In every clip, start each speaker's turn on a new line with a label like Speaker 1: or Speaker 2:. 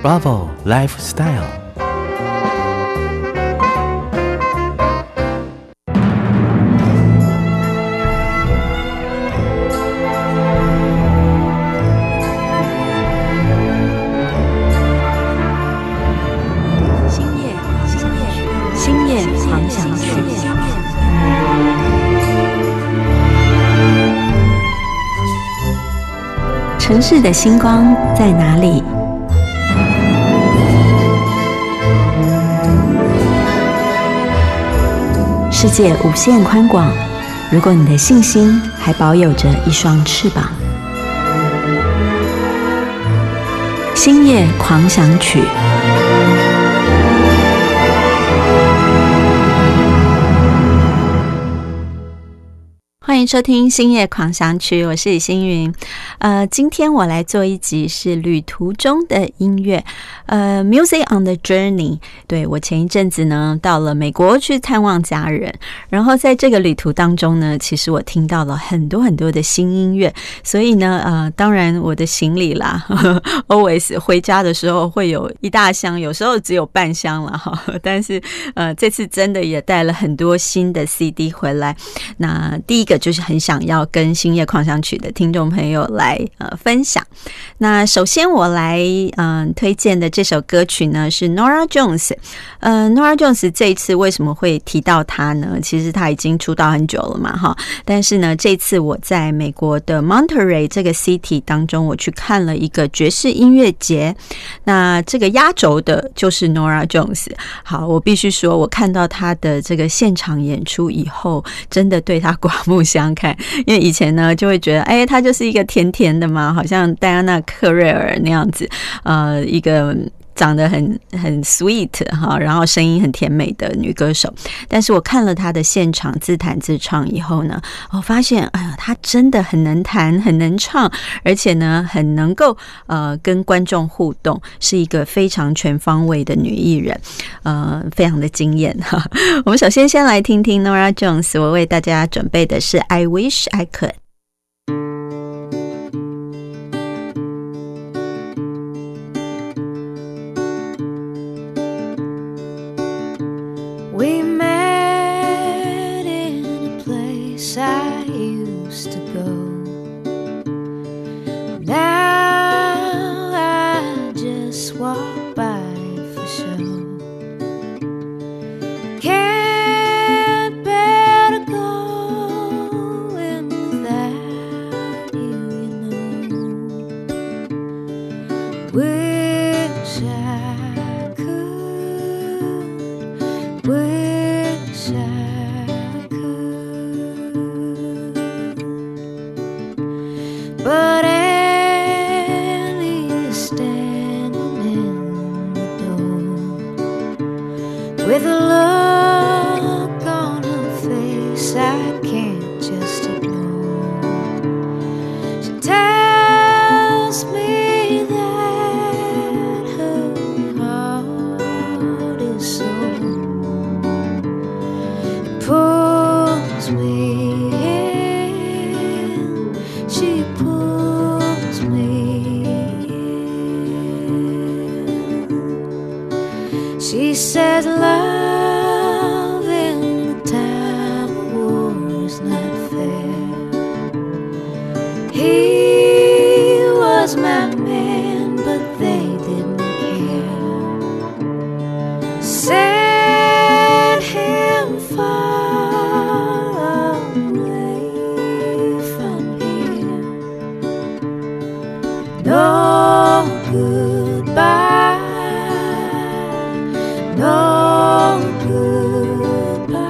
Speaker 1: Bravo Lifestyle。
Speaker 2: 星夜狂想曲。城市的星光在哪里？世界无限宽广，如果你的信心还保有着一双翅膀。星夜狂想曲。欢迎收听星夜狂想曲，我是李星云。今天我来做一集是旅途中的音乐，Music on the Journey。 对，我前一阵子呢到了美国去探望家人，然后在这个旅途当中呢，其实我听到了很多很多的新音乐，所以呢当然我的行李啦always 回家的时候会有一大箱，有时候只有半箱啦但是这次真的也带了很多新的 CD 回来。那第一个就是很想要跟星夜狂想曲的听众朋友来分享。那首先我来推荐的这首歌曲呢是 Norah Jones。Norah Jones 这一次为什么会提到她呢？其实她已经出道很久了嘛哈，但是呢这次我在美国的 Monterey 这个 city 当中，我去看了一个爵士音乐节，那这个压轴的就是 Norah Jones。 好，我必须说我看到她的这个现场演出以后，真的对她刮目相看。因为以前呢就会觉得她就是一个甜甜的嘛，好像戴安娜克瑞尔那样子，一个长得很 sweet 哈，然后声音很甜美的女歌手。但是我看了她的现场自弹自唱以后呢，我发现她真的很能弹很能唱，而且呢很能够跟观众互动，是一个非常全方位的女艺人，非常的惊艳哈。我们首先先来听听 Norah Jones， 我为大家准备的是 I Wish I Could。We met in a place I used to go. Now I just walk by for show. Can't bear to go in without you, you know. Wish I could.Wish I could, but Annie is standing in the door with a look on her face I can't just ignore. She tells me that her heart is so...Pulls me in, she pulls me in. She says love in a time of war is not fair. He was my man, but they didn't care. Sent him far.No goodbye, no goodbye.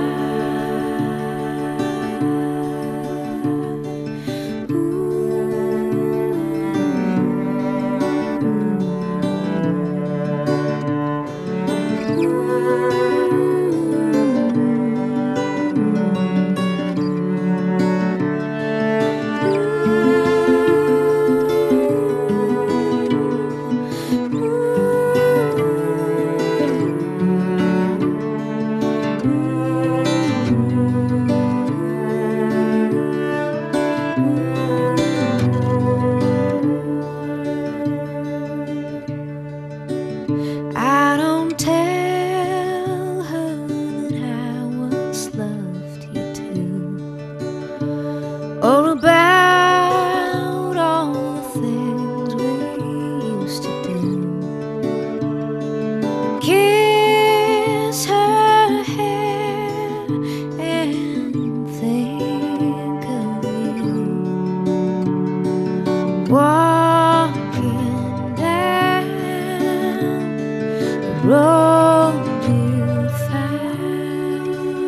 Speaker 1: walking down the road you found.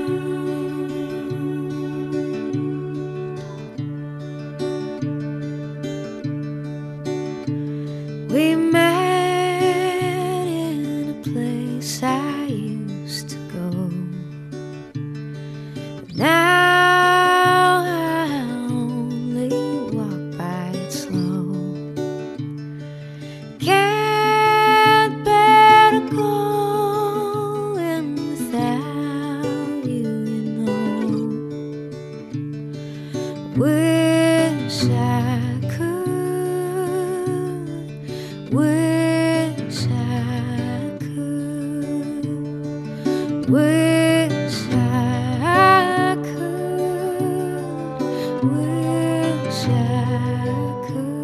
Speaker 1: We met in a place I used to go. Now I only walk by it slow. Can't bear to go in without you, you know. Wish I could, wish I could, wish I could, wish I could.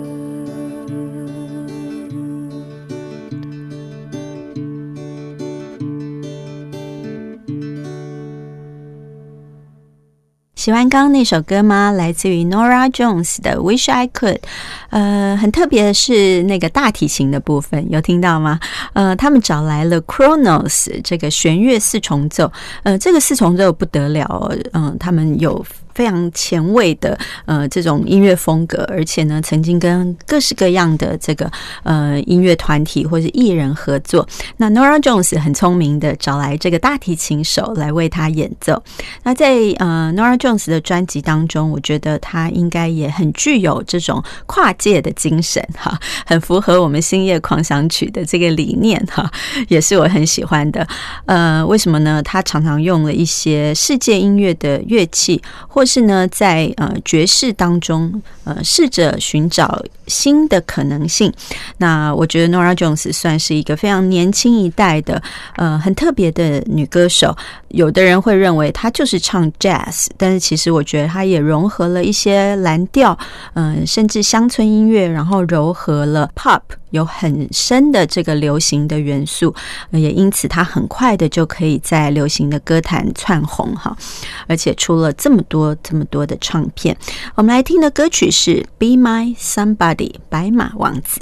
Speaker 2: 喜欢刚刚那首歌吗？来自于 Norah Jones 的 Wish I Could。很特别的是那个大提琴的部分，有听到吗？他们找来了 Kronos 这个弦乐四重奏，这个四重奏不得了哦，他们有非常前卫的这种音乐风格，而且呢，曾经跟各式各样的这个音乐团体或是艺人合作。那 Norah Jones 很聪明的找来这个大提琴手来为他演奏。那在Norah Jones 的专辑当中，我觉得他应该也很具有这种跨界的精神哈，很符合我们星夜狂想曲的这个理念哈，也是我很喜欢的。为什么呢？他常常用了一些世界音乐的乐器，或是呢在爵士当中试着寻找新的可能性。那我觉得 Norah Jones 算是一个非常年轻一代的很特别的女歌手。有的人会认为她就是唱 jazz， 但是其实我觉得她也融合了一些蓝调甚至乡村音乐，然后糅合了 pop， 有很深的这个流行的元素，也因此她很快的就可以在流行的歌坛窜红哈，而且出了这么多的唱片。我们来听的歌曲是 Be My Somebody 白马王子。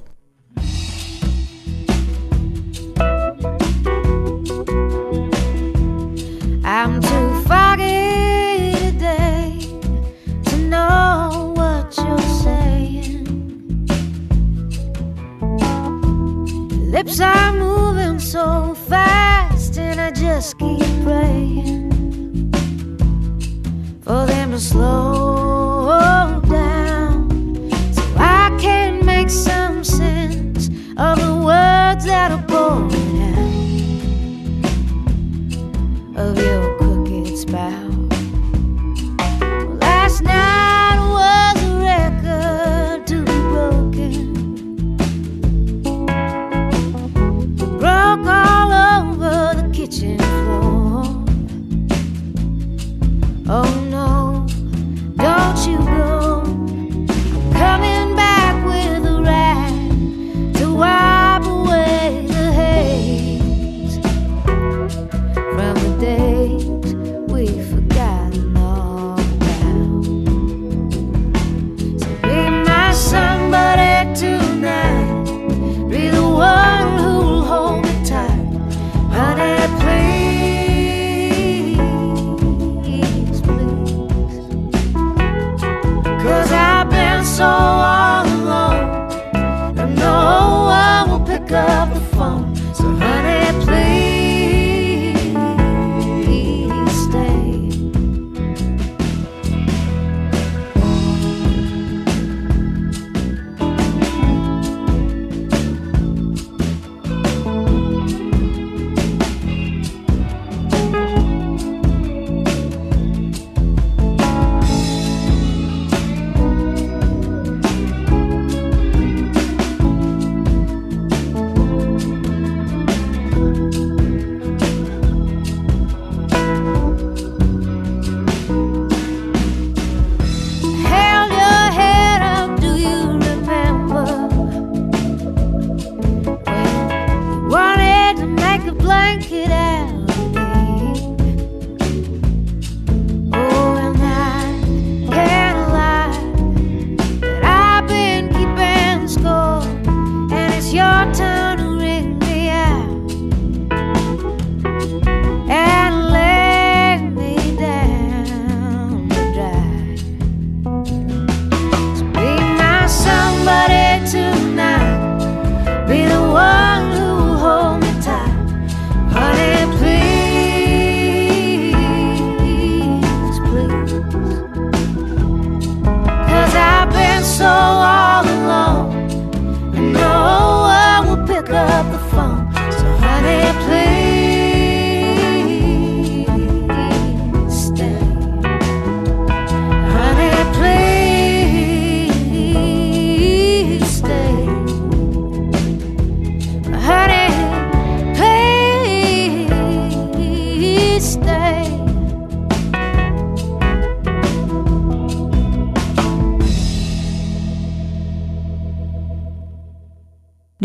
Speaker 1: I'm too foggy today to know what you're saying. Lips are moving so fast and I just keep praying for them to slow down so I can make some sense.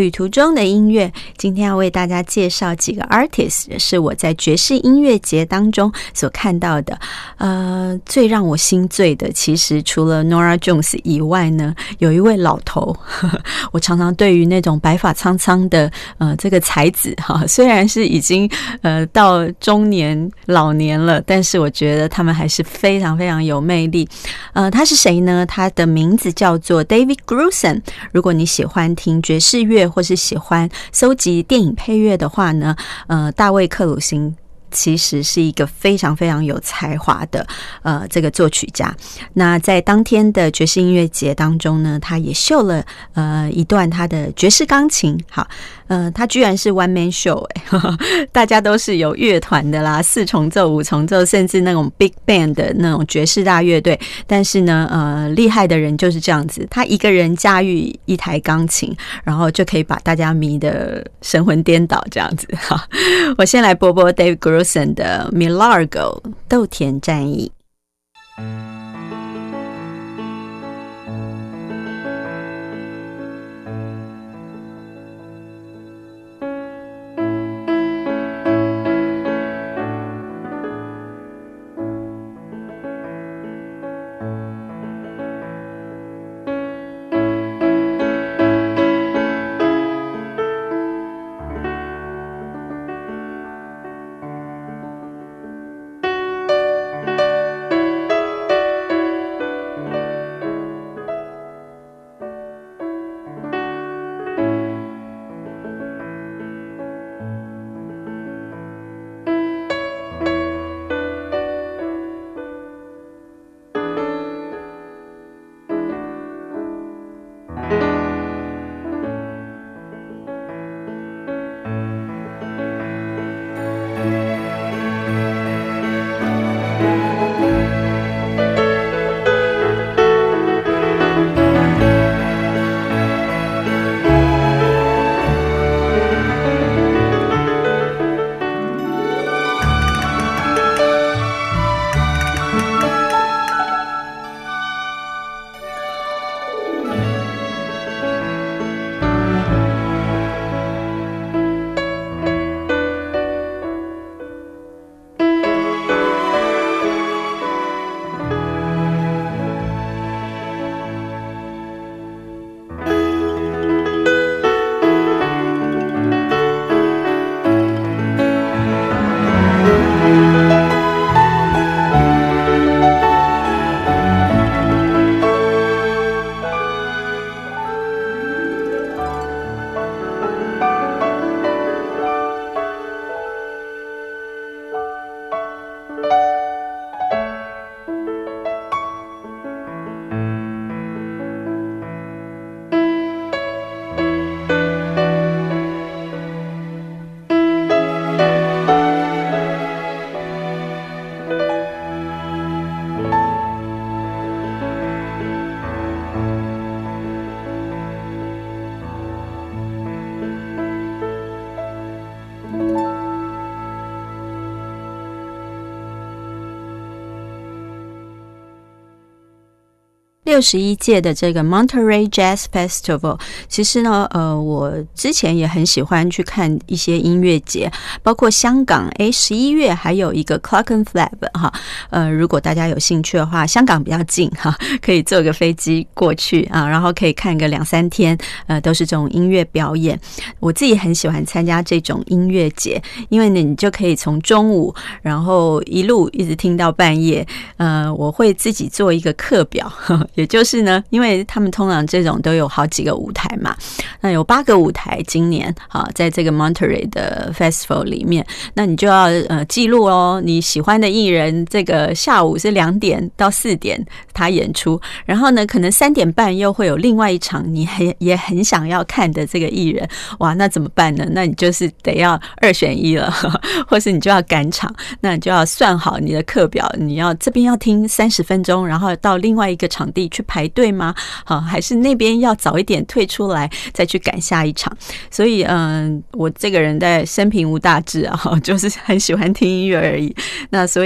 Speaker 2: 旅途中的音乐，今天要为大家介绍几个 artist， 是我在爵士音乐节当中所看到的。最让我心醉的，其实除了 Nora Jones 以外呢，有一位老头。我常常对于那种白发苍苍的这个才子虽然是已经到中年老年了，但是我觉得他们还是非常非常有魅力。他是谁呢？他的名字叫做 David Grusin。如果你喜欢听爵士乐或是喜欢搜集电影配乐的话呢，大卫克鲁辛其实是一个非常非常有才华的这个作曲家。那在当天的爵士音乐节当中呢，他也秀了一段他的爵士钢琴。好，他居然是 one man show 大家都是有乐团的啦，4重奏、5重奏，甚至那种 big band 的那种爵士大乐队。但是呢，厉害的人就是这样子，他一个人驾驭一台钢琴，然后就可以把大家迷得神魂颠倒这样子。好，我先来播播 Dave Grusin 的 Millargo 豆田战役。61届的这个 Monterey Jazz Festival， 其实呢，我之前也很喜欢去看一些音乐节，包括香港11月还有一个 Clockenflap 哈，如果大家有兴趣的话，香港比较近哈，可以坐个飞机过去啊，然后可以看个2-3天，都是这种音乐表演。我自己很喜欢参加这种音乐节，因为呢，你就可以从中午，然后一路一直听到半夜。我会自己做一个课表，也就是呢，因为他们通常这种都有好几个舞台嘛，那有8个舞台，今年在这个 Monterey 的 Festival 里面，那你就要记录哦，你喜欢的艺人，这个下午是2点到4点他演出，然后呢，可能3点半又会有另外一场你也很想要看的这个艺人，哇，那怎么办呢？那你就是得要2选1了，或是你就要赶场，那你就要算好你的课表，你要这边要听30分钟，然后到另外一个场地去排队吗？还是那边要早一点退出来再去赶下一场？所以我这个人在生平无大志啊，就是很喜欢听音乐而已。那所以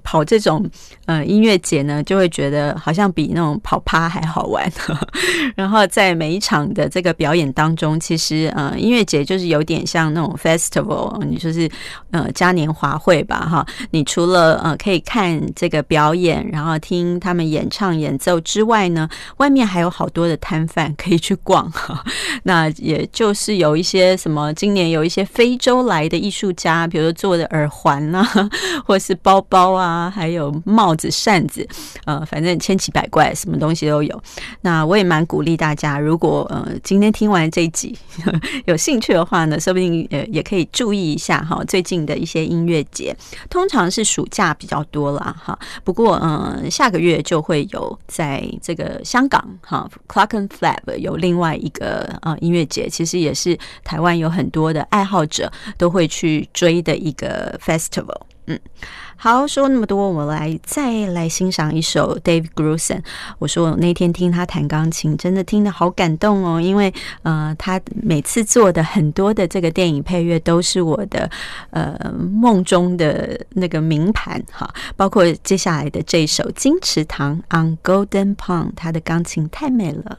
Speaker 2: 跑这种音乐节呢，就会觉得好像比那种跑趴还好玩。然后在每一场的这个表演当中，其实音乐节就是有点像那种 festival， 你就是嘉年华会吧哈。你除了可以看这个表演，然后听他们演唱演奏之外呢，外面还有好多的摊贩可以去逛哈。那也就是有一些什么，今年有一些非洲来的艺术家，比如说做的耳环啊，或是包包啊，还有帽子、扇子，反正千奇百怪，什么东西都有。那我也蛮鼓励大家，如果今天听完这一集有兴趣的话呢，说不定也可以注意一下哈，最近的一些音乐节，通常是暑假比较多啦哈。不过下个月就会有在这个香港哈 Clockenflap 有另外一个音乐节，其实也是台湾有很多的爱好者都会去追的一个 festival。好，说那么多，我们再来欣赏一首 Dave Grusin。我说我那天听他弹钢琴，真的听得好感动哦，因为他每次做的很多的这个电影配乐都是我的梦中的那个名盘哈，包括接下来的这一首《金池塘 on Golden Pond》，他的钢琴太美了。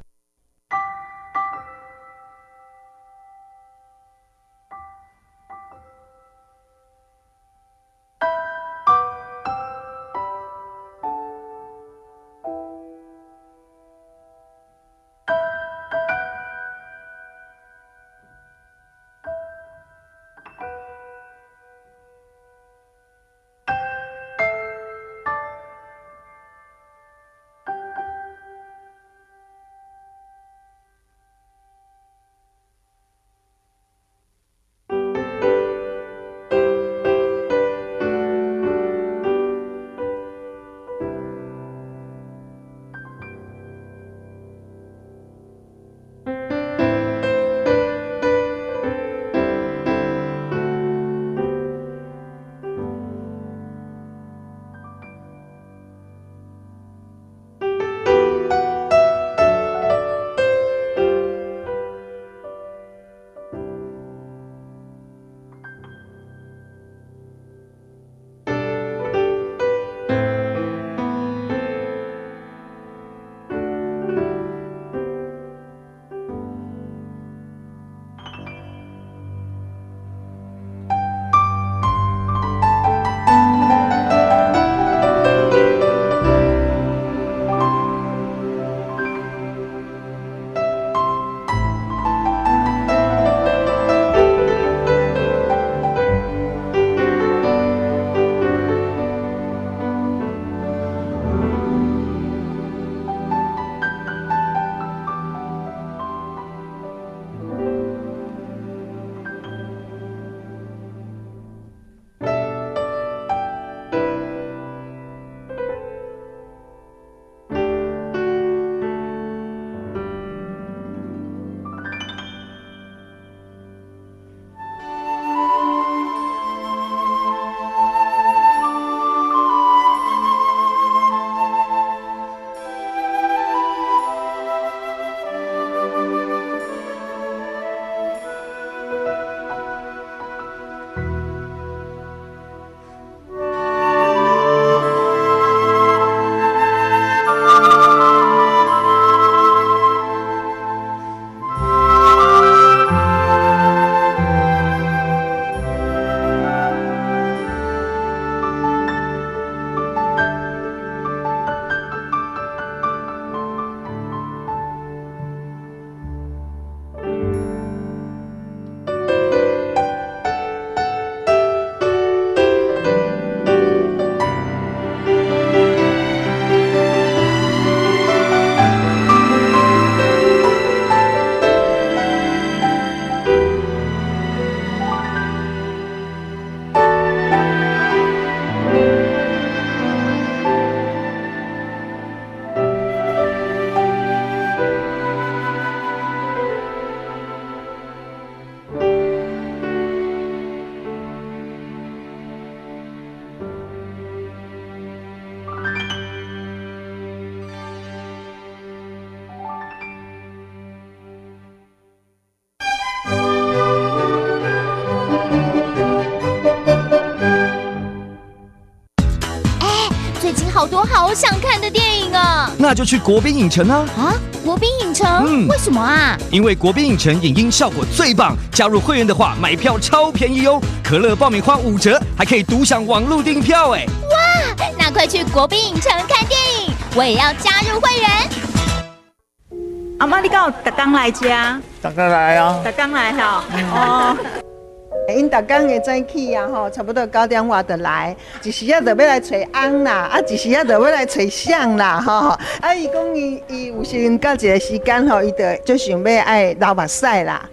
Speaker 3: 那就去国宾影城啊！
Speaker 4: 国宾影城？为什么啊？
Speaker 3: 因为国宾影城影音效果最棒，加入会员的话，买票超便宜哦！可乐爆米花5折，还可以独享网络订票哎！
Speaker 4: 哇，那快去国宾影城看电影，我也要加入会员。
Speaker 5: 阿妈，你敢有逐天来吃？
Speaker 6: 逐天来啊！
Speaker 5: 逐天来吼。哦。
Speaker 7: 因逐工的早起啊，吼，差不多9点外就来，一时啊就要来找翁啦，一时啊就要来找相啦，吼。伊讲伊有时到一个时间吼，伊就想要爱流目屎啦。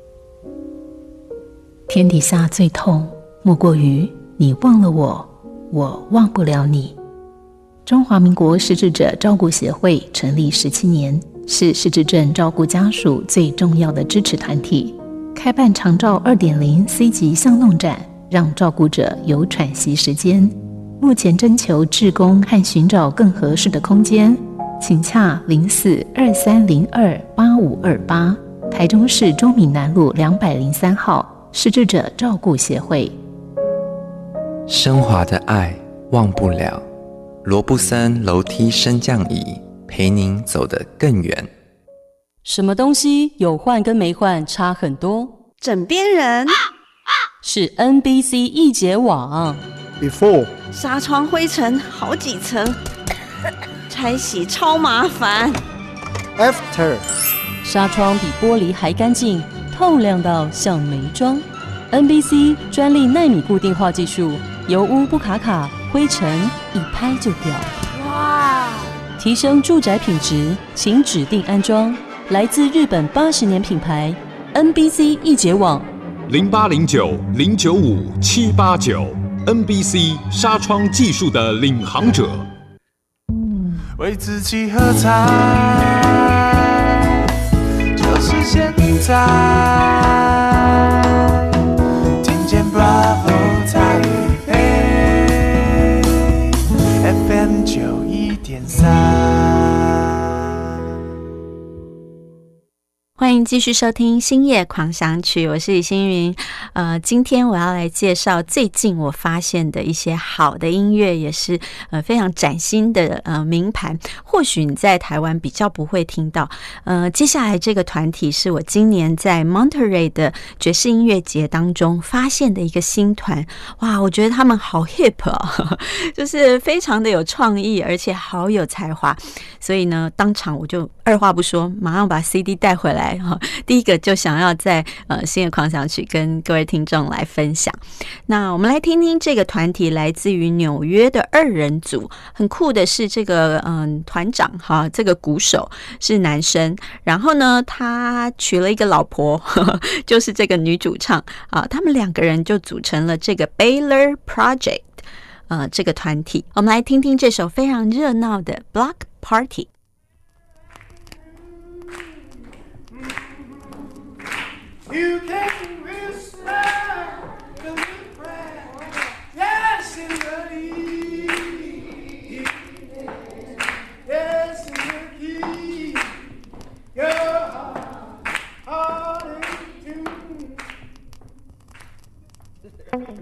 Speaker 8: 天底下最痛，莫过于你忘了我，我忘不了你。中华民国失智者照顾协会成立17年，是失智症照顾家属最重要的支持团体。开办长照 2.0 C 级巷弄展，让照顾者有喘息时间。目前征求志工和寻找更合适的空间，请洽0423028528，台中市中闽南路203号失智者照顾协会。
Speaker 9: 升华的爱忘不了，罗布森楼梯升降椅陪您走得更远。
Speaker 10: 什么东西有换跟没换差很多？
Speaker 11: 枕边人
Speaker 10: 是 NBC 易洁网。
Speaker 6: Before
Speaker 11: 纱窗灰尘好几层，拆洗超麻烦。
Speaker 6: After
Speaker 10: 纱窗比玻璃还干净，透亮到像没装。NBC 专利奈米固定化技术，油污不卡卡，灰尘一拍就掉。
Speaker 11: 哇！
Speaker 10: 提升住宅品质，请指定安装。来自日本80年品牌 NBC 易洁网
Speaker 12: 0809095789 NBC 纱窗技术的领航者。
Speaker 13: 为自己喝彩，就是现在。听见 Bravo 台北 FM 91.3。
Speaker 2: 欢迎继续收听星夜狂想曲，我是李星云。今天我要来介绍最近我发现的一些好的音乐，也是非常崭新的名盘。或许你在台湾比较不会听到。接下来这个团体是我今年在 Monterey 的爵士音乐节当中发现的一个新团。哇，我觉得他们好 hip 哦，就是非常的有创意，而且好有才华。所以呢，当场我就二话不说，马上把 CD 带回来。第一个就想要在星夜狂想曲跟各位听众来分享。那我们来听听这个团体来自于纽约的2人组。很酷的是这个团长哈，这个鼓手是男生，然后呢他娶了一个老婆，就是这个女主唱啊，他们2个人就组成了这个 Baylor Project 这个团体。我们来听听这首非常热闹的 Block
Speaker 13: Party。You can whisper the prayer, yes, in the key, yes, in the key, your heart in tune.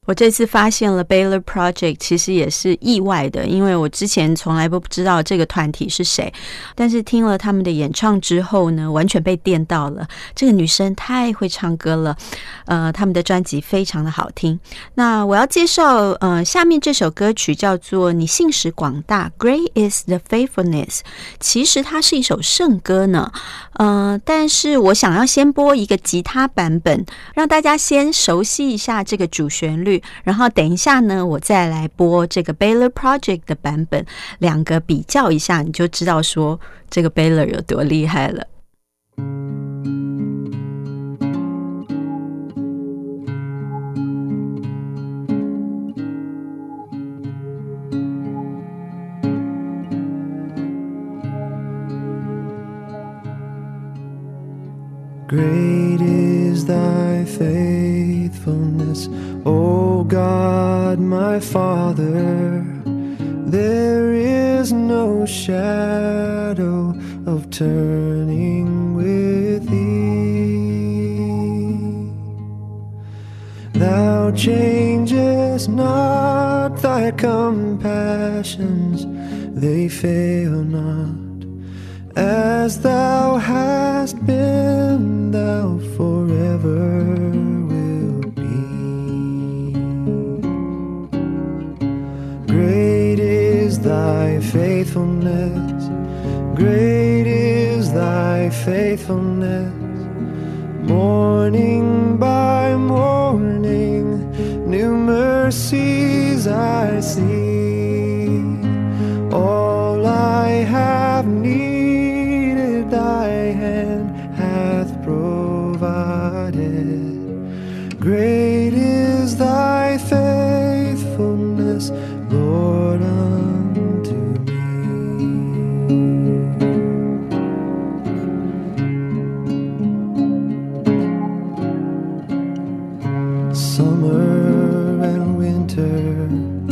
Speaker 2: 我这次发现了 Baylor Project， 其实也是意外的，因为我之前从来不知道这个团体是谁，但是听了他们的演唱之后呢，完全被电到了。这个女生太会唱歌了，他们的专辑非常的好听。那我要介绍下面这首歌曲叫做《你信实广大》 ，Great is the faithfulness。其实它是一首圣歌呢，但是我想要先播一个吉他版本，让大家先熟悉一下这个主旋律。然后等一下呢，我再来播这个 Baylor Project 的版本，两个比较一下，你就知道说这个 Baylor 有多厉害了。
Speaker 14: Great is thy faithfulness, O God, my Father. There is no shadow of turning with thee. Thou changest not, thy compassions, they fail not. As thou hast been, thou forever wilt be. Great is thy faithfulness, great is thy faithfulness. Morning by morning, new mercies I see. All I have needed, thy hand hath provided. Great is thy faithfulness, Lord, unto me. Summer and winter,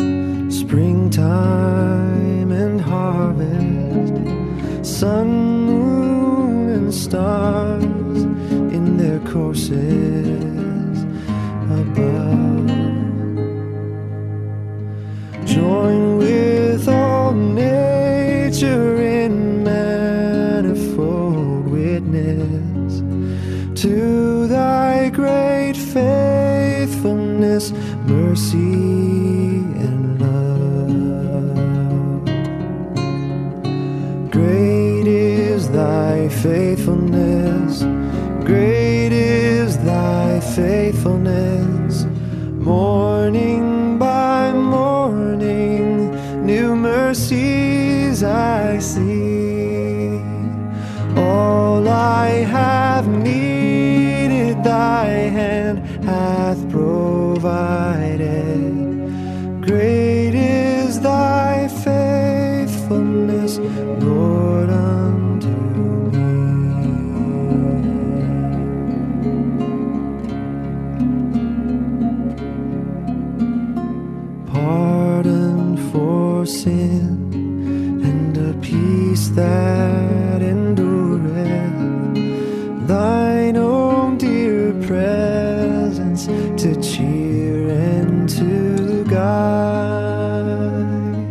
Speaker 14: springtime and harvest, sun, moon, and stars in their courses above. Join with all nature in manifold witness to thy great faithfulness, mercy, and love. Great is thy faithfulness, great is thy faithfulness. Morning by morning, new mercies I see. All I have needed, thy hand hath provided. Great is thy faithfulness, Lord, unto me. Pardon for sin and a peace that endureth, thine own dear presence to cheer and to guide.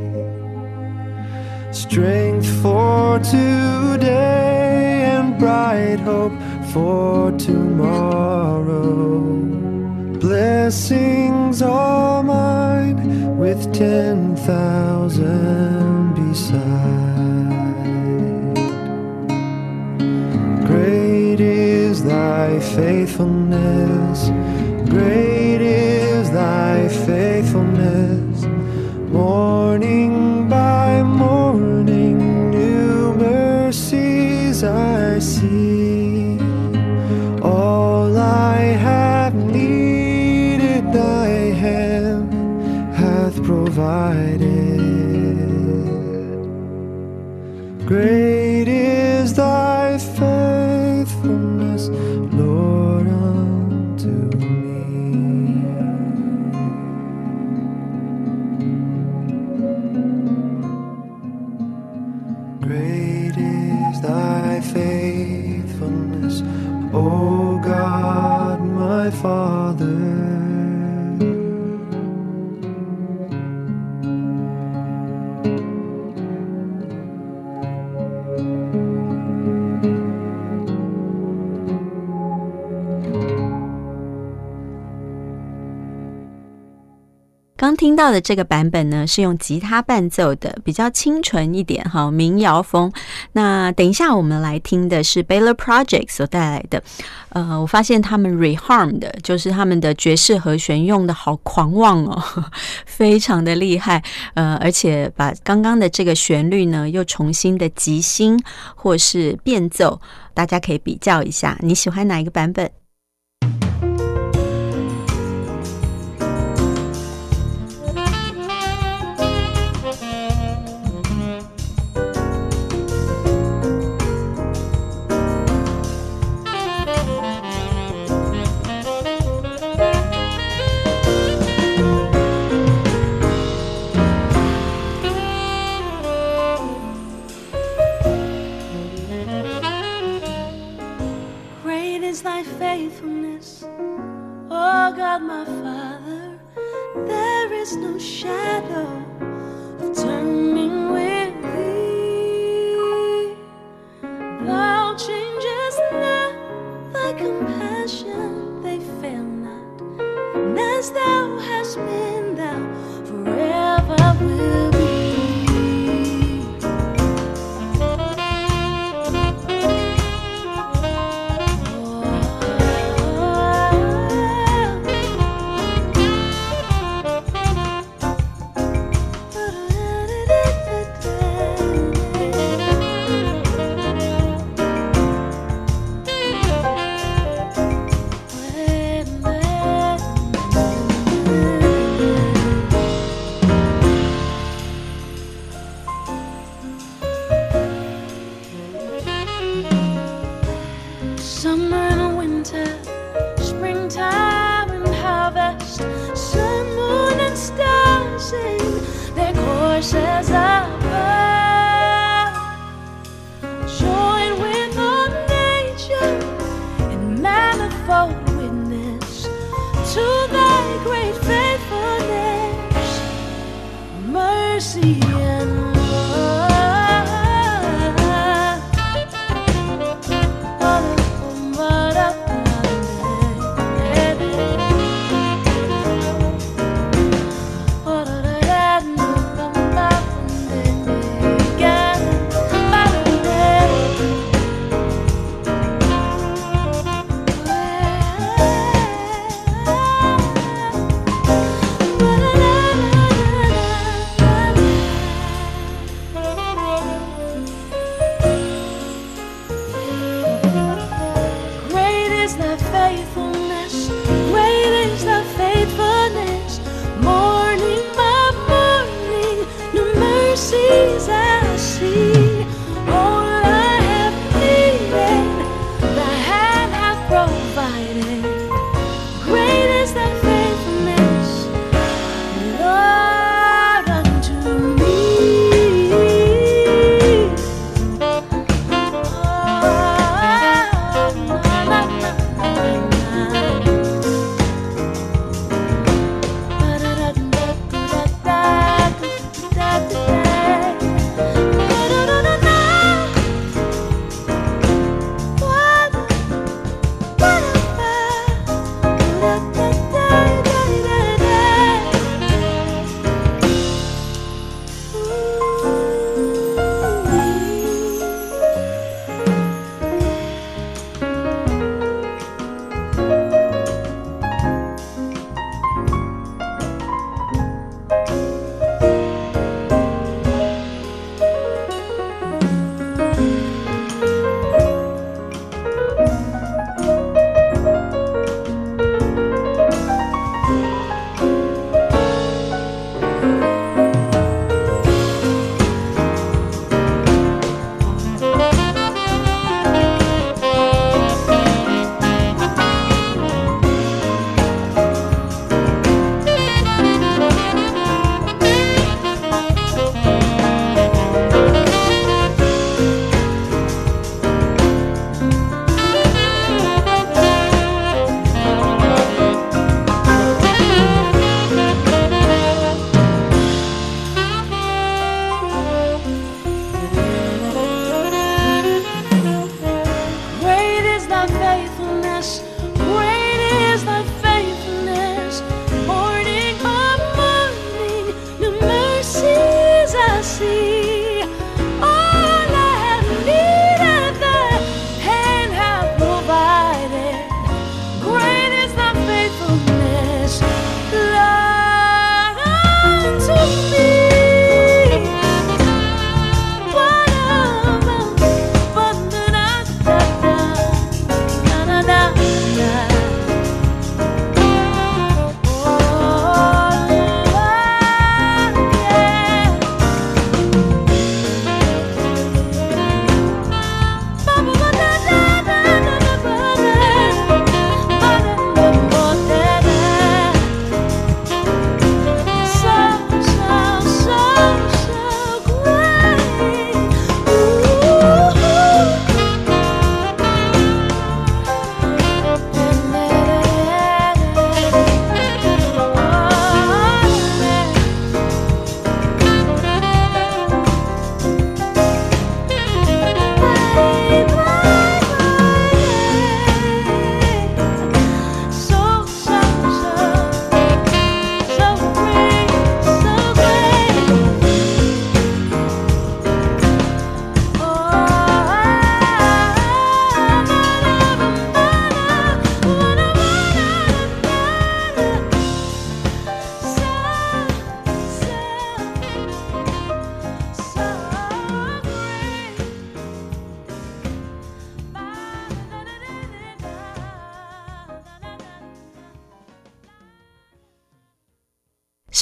Speaker 14: Strength for today and bright hope for tomorrow. Blessings all mine with 10,000 beside. Great is thy faithfulness, great is thy faithfulness. Morning by morning, new mercies I see. All I have needed, thy hand hath provided. Great is thy faithfulness, Lord, unto me. Great is thy faithfulness, O God, my Father.
Speaker 2: 刚听到的这个版本呢，是用吉他伴奏的，比较清纯一点哈，民谣风。那等一下我们来听的是 Baylor Project 所带来的。我发现他们 reharm 的，就是他们的爵士和弦用的好狂妄哦，非常的厉害。而且把刚刚的这个旋律呢，又重新的即兴或是变奏，大家可以比较一下，你喜欢哪一个版本
Speaker 15: faithfulness, oh God my Father, there is no shadow of turning with thee. Thou changest not, thy compassion they fail not, and as thou hast been, thou forever will be.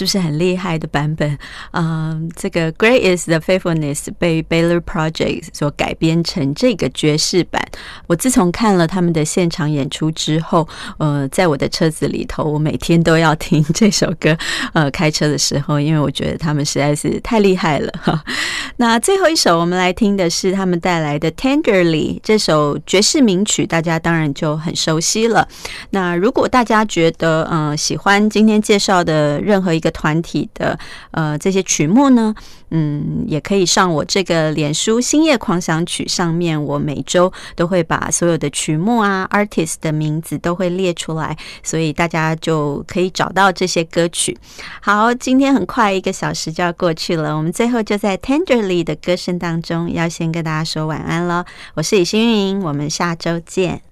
Speaker 2: 是不是很厉害的版本？这个 Great is the Faithfulness 被 Baylor Project 所改编成这个爵士版。我自从看了他们的现场演出之后，在我的车子里头，我每天都要听这首歌，开车的时候，因为我觉得他们实在是太厉害了。那最后一首我们来听的是他们带来的 Tenderly 这首爵士名曲，大家当然就很熟悉了。那如果大家觉得喜欢今天介绍的任何一个团体的这些曲目呢，也可以上我这个脸书星夜狂想曲上面，我每周都会把所有的曲目啊 artist 的名字都会列出来，所以大家就可以找到这些歌曲。好，今天很快1个小时就要过去了，我们最后就在 Tenderly 的歌声当中要先跟大家说晚安了。我是李星云，我们下周见。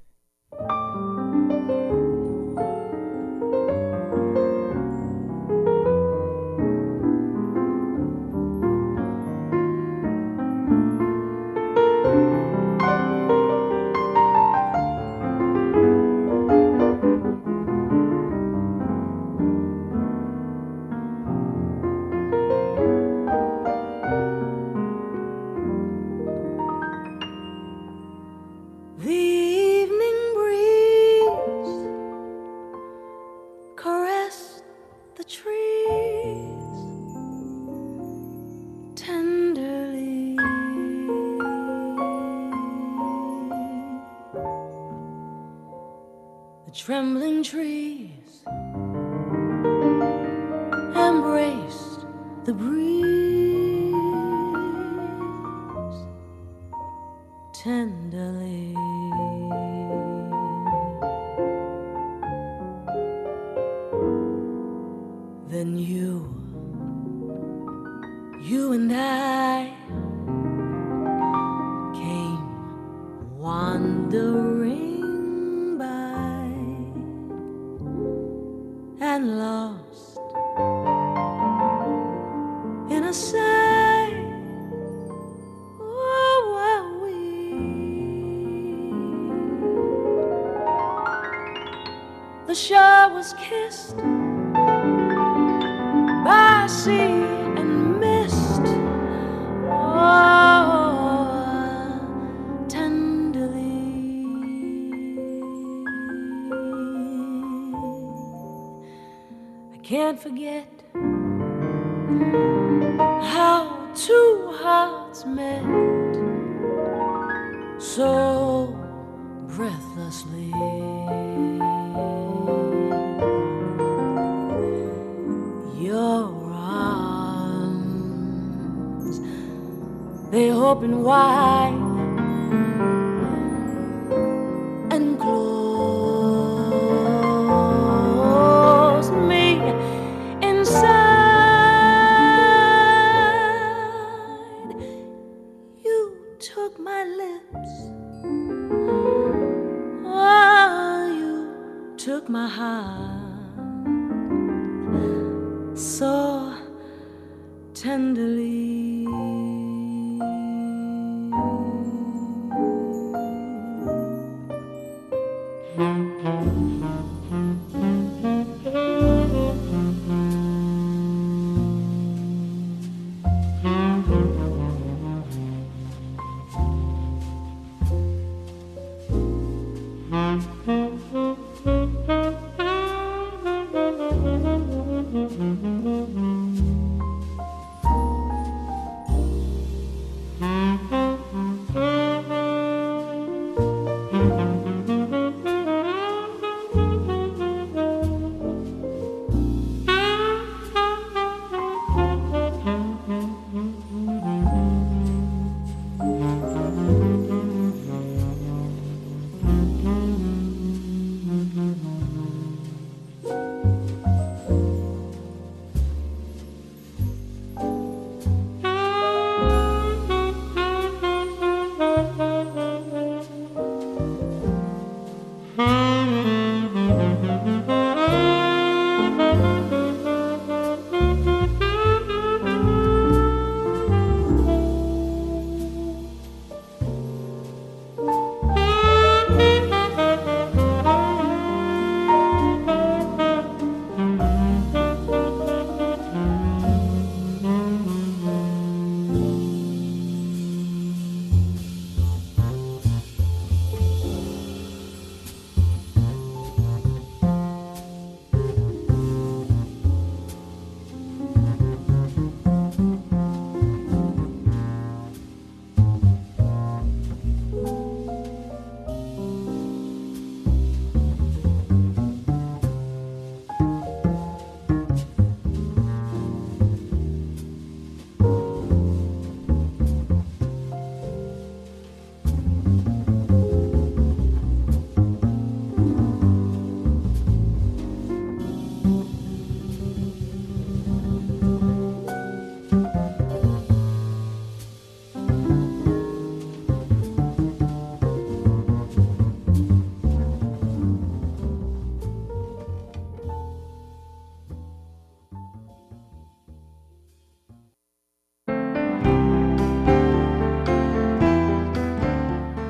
Speaker 15: Trembling trees embraced the breeze tenderly. Then you and I came wandering and lost in a sigh. Oh, were we? The shore was kissed by sea and mist. Oh, tenderly. Can't forget how two hearts met so breathlessly. Your arms, they open wide and close me inside. You took my lips, oh, you took my heart so tenderly.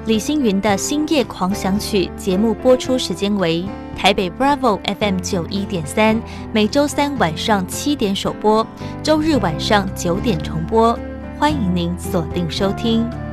Speaker 4: 李星云的星夜狂想曲节目播出时间为台北 Bravo FM 91.3，每周三晚上7点首播，周日晚上9点重播，欢迎您锁定收听。